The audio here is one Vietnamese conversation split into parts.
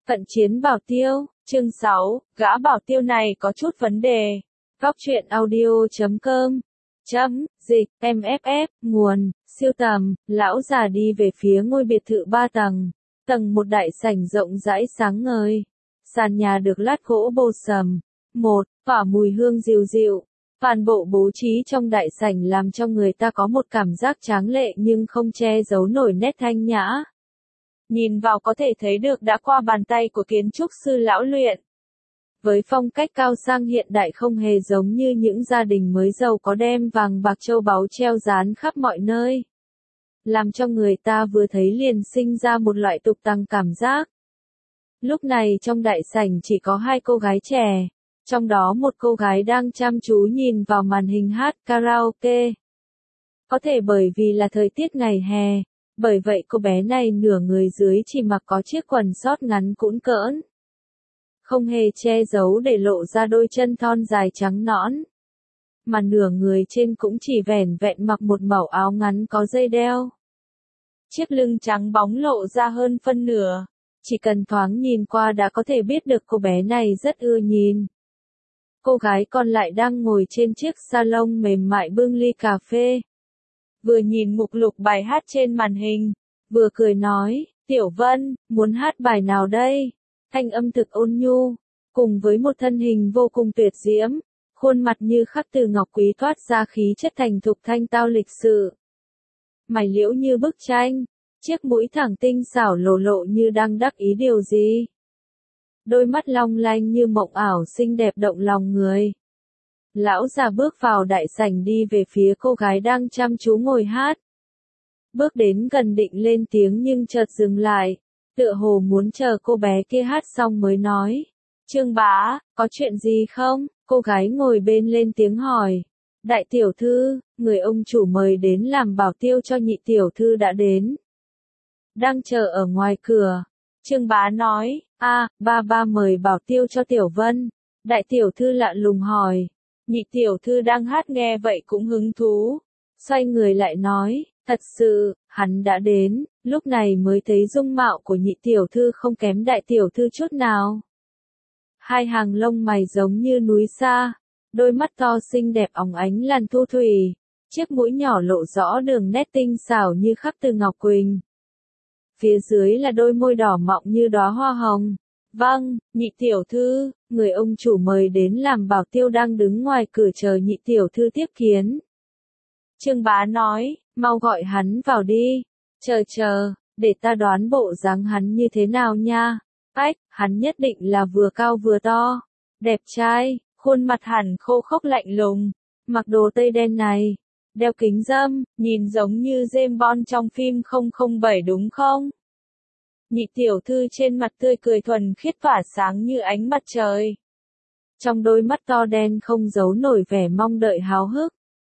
Cận chiến bảo tiêu, chương 6, gã bảo tiêu này có chút vấn đề. Góc truyện audio.com Dịch, MFF, nguồn, siêu tầm, lão già đi về phía ngôi biệt thự 3 tầng. Tầng 1 đại sảnh rộng rãi sáng ngời. Sàn nhà được lát gỗ bô sầm. Tỏa mùi hương dịu dịu. Toàn bộ bố trí trong đại sảnh làm cho người ta có một cảm giác tráng lệ nhưng không che giấu nổi nét thanh nhã. Nhìn vào có thể thấy được đã qua bàn tay của kiến trúc sư lão luyện. Với phong cách cao sang hiện đại không hề giống như những gia đình mới giàu có đem vàng bạc châu báu treo dán khắp mọi nơi. Làm cho người ta vừa thấy liền sinh ra một loại tục tằng cảm giác. Lúc này trong đại sảnh chỉ có 2 cô gái trẻ. Trong đó một cô gái đang chăm chú nhìn vào màn hình hát karaoke. Có thể bởi vì là thời tiết ngày hè, bởi vậy cô bé này nửa người dưới chỉ mặc có chiếc quần sót ngắn cũn cỡn. Không hề che giấu để lộ ra đôi chân thon dài trắng nõn. Mà nửa người trên cũng chỉ vẻn vẹn mặc một mẩu áo ngắn có dây đeo. Chiếc lưng trắng bóng lộ ra hơn phân nửa. Chỉ cần thoáng nhìn qua đã có thể biết được cô bé này rất ưa nhìn. Cô gái còn lại đang ngồi trên chiếc salon mềm mại bưng ly cà phê. Vừa nhìn mục lục bài hát trên màn hình, vừa cười nói, Tiểu Vân, muốn hát bài nào đây? Thanh âm thực ôn nhu, cùng với một thân hình vô cùng tuyệt diễm, khuôn mặt như khắc từ ngọc quý toát ra khí chất thành thục thanh tao lịch sự. Mày liễu như bức tranh, chiếc mũi thẳng tinh xảo lộ lộ như đang đắc ý điều gì. Đôi mắt long lanh như mộng ảo xinh đẹp động lòng người. Lão già bước vào đại sảnh đi về phía cô gái đang chăm chú ngồi hát. Bước đến gần định lên tiếng nhưng chợt dừng lại, tựa hồ muốn chờ cô bé kia hát xong mới nói. Trương bá, có chuyện gì không? Cô gái ngồi bên lên tiếng hỏi. Đại tiểu thư, người ông chủ mời đến làm bảo tiêu cho nhị tiểu thư đã đến. Đang chờ ở ngoài cửa. Trương bá nói, ba mời bảo tiêu cho Tiểu Vân. Đại tiểu thư lạ lùng hỏi. Nhị tiểu thư đang hát nghe vậy cũng hứng thú. Xoay người lại nói, thật sự, hắn đã đến, lúc này mới thấy dung mạo của nhị tiểu thư không kém đại tiểu thư chút nào. 2 hàng lông mày giống như núi sa, đôi mắt to xinh đẹp óng ánh làn thu thủy, chiếc mũi nhỏ lộ rõ đường nét tinh xảo như khắc từ ngọc quỳnh. Phía dưới là đôi môi đỏ mọng như đóa hoa hồng. Vâng, nhị tiểu thư, người ông chủ mời đến làm bảo tiêu đang đứng ngoài cửa chờ nhị tiểu thư tiếp kiến. Trương bá nói, mau gọi hắn vào đi. Chờ, để ta đoán bộ dáng hắn như thế nào nha. Hắn nhất định là vừa cao vừa to, đẹp trai, khuôn mặt hẳn khô khốc lạnh lùng, mặc đồ tây đen này, đeo kính râm, nhìn giống như James Bond trong phim 007 đúng không? Nhị tiểu thư trên mặt tươi cười thuần khiết tỏa sáng như ánh mặt trời. Trong đôi mắt to đen không giấu nổi vẻ mong đợi háo hức.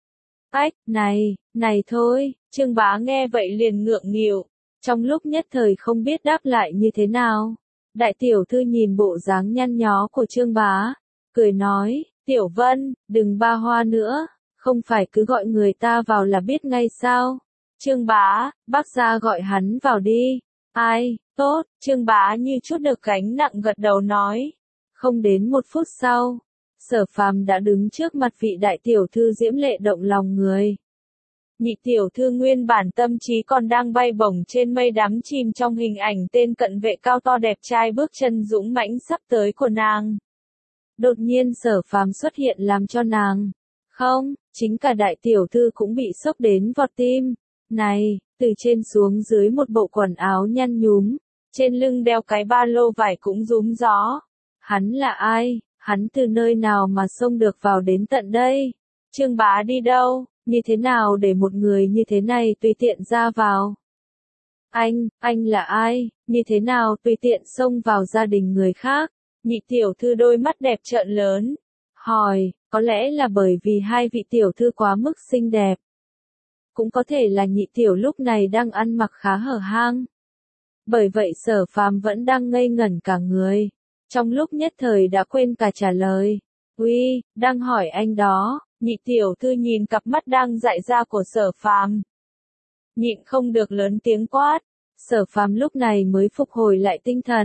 Này thôi, Trương bá nghe vậy liền ngượng nghịu, trong lúc nhất thời không biết đáp lại như thế nào. Đại tiểu thư nhìn bộ dáng nhăn nhó của Trương bá, cười nói, Tiểu Vân, đừng ba hoa nữa, không phải cứ gọi người ta vào là biết ngay sao. Trương bá, bác gia gọi hắn vào đi. Tốt, Trương bá như chút được gánh nặng gật đầu nói. Không đến 1 phút sau, Sở Phàm đã đứng trước mặt vị đại tiểu thư diễm lệ động lòng người. Nhị tiểu thư nguyên bản tâm trí còn đang bay bổng trên mây đắm chìm trong hình ảnh tên cận vệ cao to đẹp trai bước chân dũng mãnh sắp tới của nàng. Đột nhiên Sở Phàm xuất hiện làm cho nàng, chính cả đại tiểu thư cũng bị sốc đến vọt tim. Này, từ trên xuống dưới một bộ quần áo nhăn nhúm, trên lưng đeo cái ba lô vải cũng rúm gió. Hắn là ai? Hắn từ nơi nào mà xông được vào đến tận đây? Trương bá đi đâu? Như thế nào để một người như thế này tùy tiện ra vào? Anh là ai? Như thế nào tùy tiện xông vào gia đình người khác? Nhị tiểu thư đôi mắt đẹp trợn lớn, hỏi, có lẽ là bởi vì 2 vị tiểu thư quá mức xinh đẹp. Cũng có thể là nhị tiểu lúc này đang ăn mặc khá hở hang. Bởi vậy Sở Phàm vẫn đang ngây ngẩn cả người. Trong lúc nhất thời đã quên cả trả lời. Uy, đang hỏi anh đó. Nhị tiểu thư nhìn cặp mắt đang dại ra của Sở Phàm, nhịn không được lớn tiếng quát. Sở Phàm lúc này mới phục hồi lại tinh thần,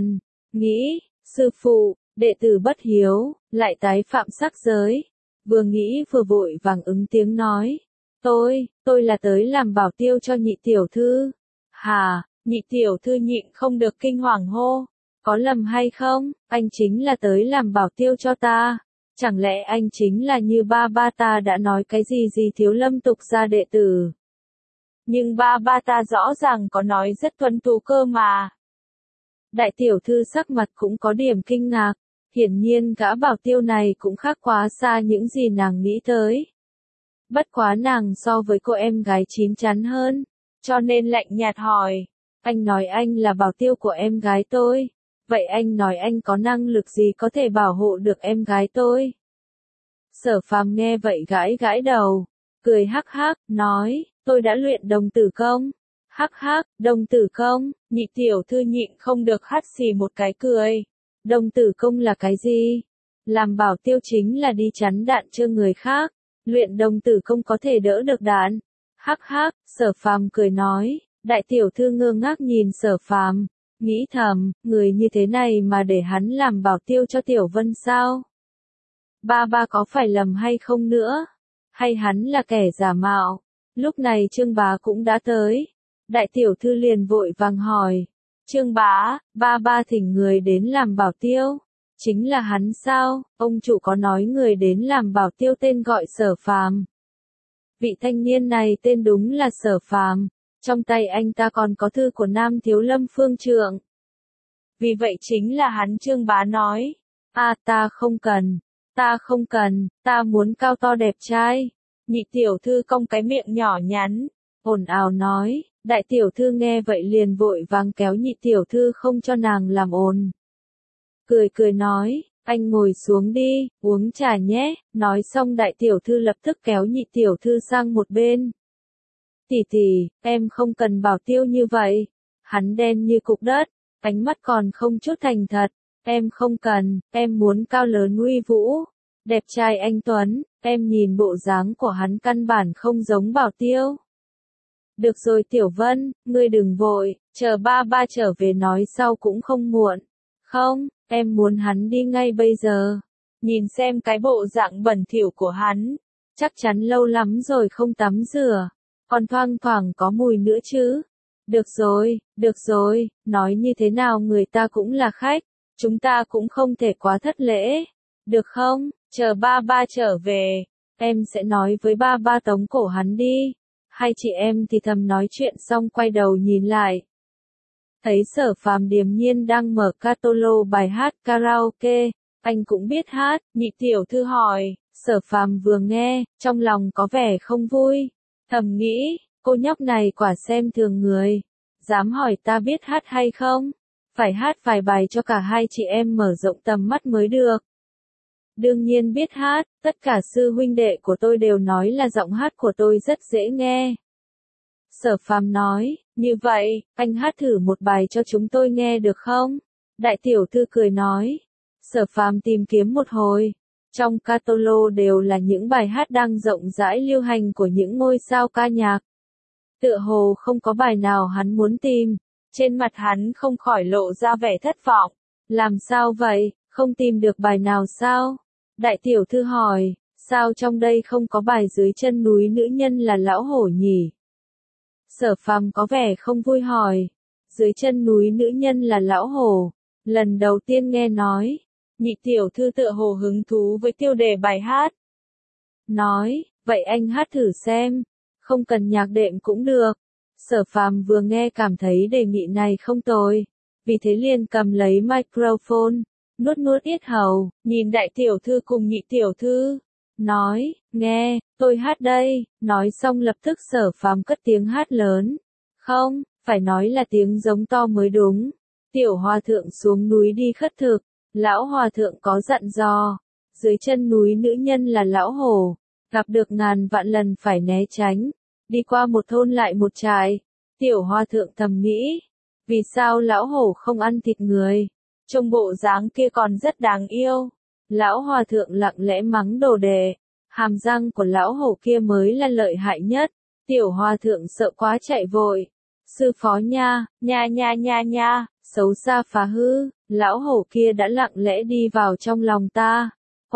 nghĩ, sư phụ, đệ tử bất hiếu, lại tái phạm sắc giới. Vừa nghĩ vừa vội vàng ứng tiếng nói. Tôi là tới làm bảo tiêu cho nhị tiểu thư. Hà, nhị tiểu thư nhịn không được kinh hoàng hô. Có lầm hay không, anh chính là tới làm bảo tiêu cho ta. Chẳng lẽ anh chính là như ba ba ta đã nói cái gì Thiếu Lâm tục gia đệ tử. Nhưng ba ba ta rõ ràng có nói rất tuân tú cơ mà. Đại tiểu thư sắc mặt cũng có điểm kinh ngạc. Hiển nhiên gã bảo tiêu này cũng khác quá xa những gì nàng nghĩ tới. Bất quá nàng so với cô em gái chín chắn hơn, cho nên lạnh nhạt hỏi. Anh nói anh là bảo tiêu của em gái tôi. Vậy anh nói anh có năng lực gì có thể bảo hộ được em gái tôi? Sở Phàm nghe vậy gãi gãi đầu, cười hắc hắc, nói, tôi đã luyện đồng tử công. Hắc hắc, đồng tử công, nhị tiểu thư nhịn không được hắt xì một cái cười. Đồng tử công là cái gì? Làm bảo tiêu chính là đi chắn đạn cho người khác. Luyện đồng tử công có thể đỡ được đạn. Hắc hắc, Sở Phàm cười nói. Đại tiểu thư ngơ ngác nhìn Sở Phàm, nghĩ thầm, người như thế này mà để hắn làm bảo tiêu cho Tiểu Vân sao? Ba ba có phải lầm hay không nữa? Hay hắn là kẻ giả mạo? Lúc này Trương Bá cũng đã tới. Đại tiểu thư liền vội vàng hỏi. Trương Bá, ba ba thỉnh người đến làm bảo tiêu. Chính là hắn sao? Ông chủ có nói người đến làm bảo tiêu tên gọi Sở Phàm. Vị thanh niên này tên đúng là Sở Phàm. Trong tay anh ta còn có thư của Nam Thiếu Lâm Phương Trượng. Vì vậy chính là hắn. Trương Bá nói. Ta không cần, ta muốn cao to đẹp trai. Nhị tiểu thư cong cái miệng nhỏ nhắn, ồn ào nói. Đại tiểu thư nghe vậy liền vội vàng kéo nhị tiểu thư không cho nàng làm ồn. Cười nói, anh ngồi xuống đi, uống trà nhé. Nói xong đại tiểu thư lập tức kéo nhị tiểu thư sang một bên. Tỷ, em không cần bảo tiêu như vậy. Hắn đen như cục đất, ánh mắt còn không chút thành thật. Em không cần, em muốn cao lớn uy vũ, đẹp trai anh tuấn. Em nhìn bộ dáng của hắn căn bản không giống bảo tiêu. Được rồi Tiểu Vân, ngươi đừng vội, chờ ba ba trở về nói sau cũng không muộn. Không, em muốn hắn đi ngay bây giờ. Nhìn xem cái bộ dạng bẩn thỉu của hắn, chắc chắn lâu lắm rồi không tắm rửa, còn thoang thoảng có mùi nữa chứ. Được rồi, nói như thế nào người ta cũng là khách, chúng ta cũng không thể quá thất lễ. Được không, chờ ba ba trở về, em sẽ nói với ba ba tống cổ hắn đi. Hai chị em thì thầm nói chuyện xong quay đầu nhìn lại. Thấy Sở Phàm điềm nhiên đang mở catalog bài hát karaoke, anh cũng biết hát. Nhị tiểu thư hỏi. Sở Phàm vừa nghe, trong lòng có vẻ không vui, thầm nghĩ, cô nhóc này quả xem thường người, dám hỏi ta biết hát hay không, phải hát vài bài cho cả hai chị em mở rộng tầm mắt mới được. Đương nhiên biết hát, tất cả sư huynh đệ của tôi đều nói là giọng hát của tôi rất dễ nghe. Sở Phàm nói, như vậy, anh hát thử một bài cho chúng tôi nghe được không? Đại tiểu thư cười nói. Sở Phàm tìm kiếm một hồi, trong catalog đều là những bài hát đang rộng rãi lưu hành của những ngôi sao ca nhạc. Tựa hồ không có bài nào hắn muốn tìm, trên mặt hắn không khỏi lộ ra vẻ thất vọng. Làm sao vậy, không tìm được bài nào sao? Đại tiểu thư hỏi, sao trong đây không có bài dưới chân núi nữ nhân là lão hổ nhỉ? Sở Phàm có vẻ không vui hỏi, dưới chân núi nữ nhân là lão hổ, lần đầu tiên nghe nói. Nhị tiểu thư tựa hồ hứng thú với tiêu đề bài hát. Nói, vậy anh hát thử xem, không cần nhạc đệm cũng được. Sở Phàm vừa nghe cảm thấy đề nghị này không tồi, vì thế liền cầm lấy microphone, nuốt yết hầu, nhìn đại tiểu thư cùng nhị tiểu thư, nói, nghe, tôi hát đây. Nói xong lập tức Sở Phàm cất tiếng hát lớn. Không, phải nói là tiếng giống to mới đúng. Tiểu hòa thượng xuống núi đi khất thực, lão hòa thượng có dặn dò, dưới chân núi nữ nhân là lão hổ, gặp được ngàn vạn lần phải né tránh, đi qua một thôn lại một trại. Tiểu hòa thượng thầm nghĩ, vì sao lão hổ không ăn thịt người, trông bộ dáng kia còn rất đáng yêu. Lão hòa thượng lặng lẽ mắng đồ đệ, hàm răng của lão hổ kia mới là lợi hại nhất. Tiểu hòa thượng sợ quá chạy vội, sư phó nha, xấu xa phá hư, lão hổ kia đã lặng lẽ đi vào trong lòng ta.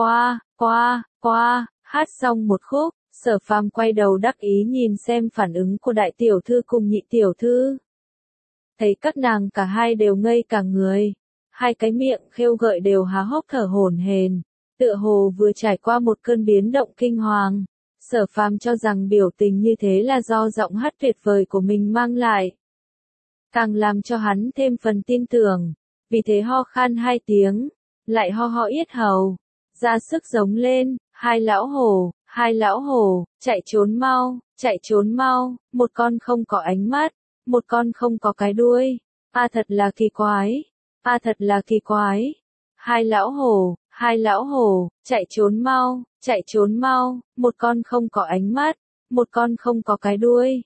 Qua, hát xong một khúc, Sở Phàm quay đầu đắc ý nhìn xem phản ứng của đại tiểu thư cùng nhị tiểu thư. Thấy các nàng cả hai đều ngây cả người, hai cái miệng khêu gợi đều há hốc thở hổn hển, tựa hồ vừa trải qua một cơn biến động kinh hoàng. Sở Phàm cho rằng biểu tình như thế là do giọng hát tuyệt vời của mình mang lại, càng làm cho hắn thêm phần tin tưởng, vì thế ho khan hai tiếng, lại ho yết hầu, ra sức giống lên, hai lão hổ, chạy trốn mau, một con không có ánh mắt, một con không có cái đuôi, thật là kỳ quái, hai lão hổ, chạy trốn mau, một con không có ánh mắt, một con không có cái đuôi,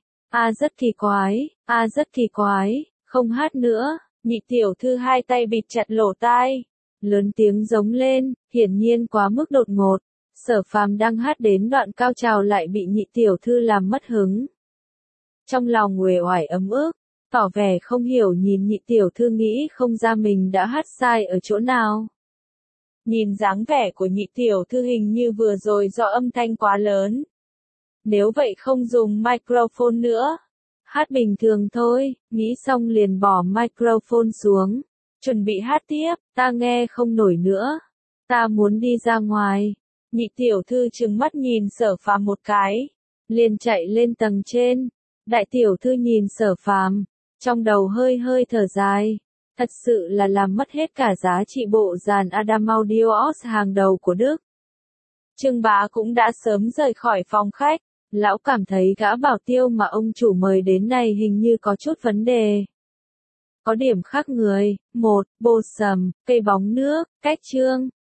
rất kỳ quái, không hát nữa, nhị tiểu thư hai tay bịt chặt lỗ tai, lớn tiếng giống lên, hiển nhiên quá mức đột ngột. Sở Phàm đang hát đến đoạn cao trào lại bị nhị tiểu thư làm mất hứng. Trong lòng uể oải ấm ức, tỏ vẻ không hiểu nhìn nhị tiểu thư nghĩ không ra mình đã hát sai ở chỗ nào. Nhìn dáng vẻ của nhị tiểu thư hình như vừa rồi do âm thanh quá lớn. Nếu vậy không dùng microphone nữa. Hát bình thường thôi, nghĩ xong liền bỏ microphone xuống. Chuẩn bị hát tiếp, ta nghe không nổi nữa. Ta muốn đi ra ngoài. Nhị tiểu thư trừng mắt nhìn Sở Phàm một cái. Liền chạy lên tầng trên. Đại tiểu thư nhìn Sở Phàm, trong đầu hơi thở dài. Thật sự là làm mất hết cả giá trị bộ dàn Adam Audios hàng đầu của Đức. Trương Bá cũng đã sớm rời khỏi phòng khách. Lão cảm thấy gã bảo tiêu mà ông chủ mời đến này hình như có chút vấn đề. Có điểm khác người, một, bồ sầm, cây bóng nước, cách trương,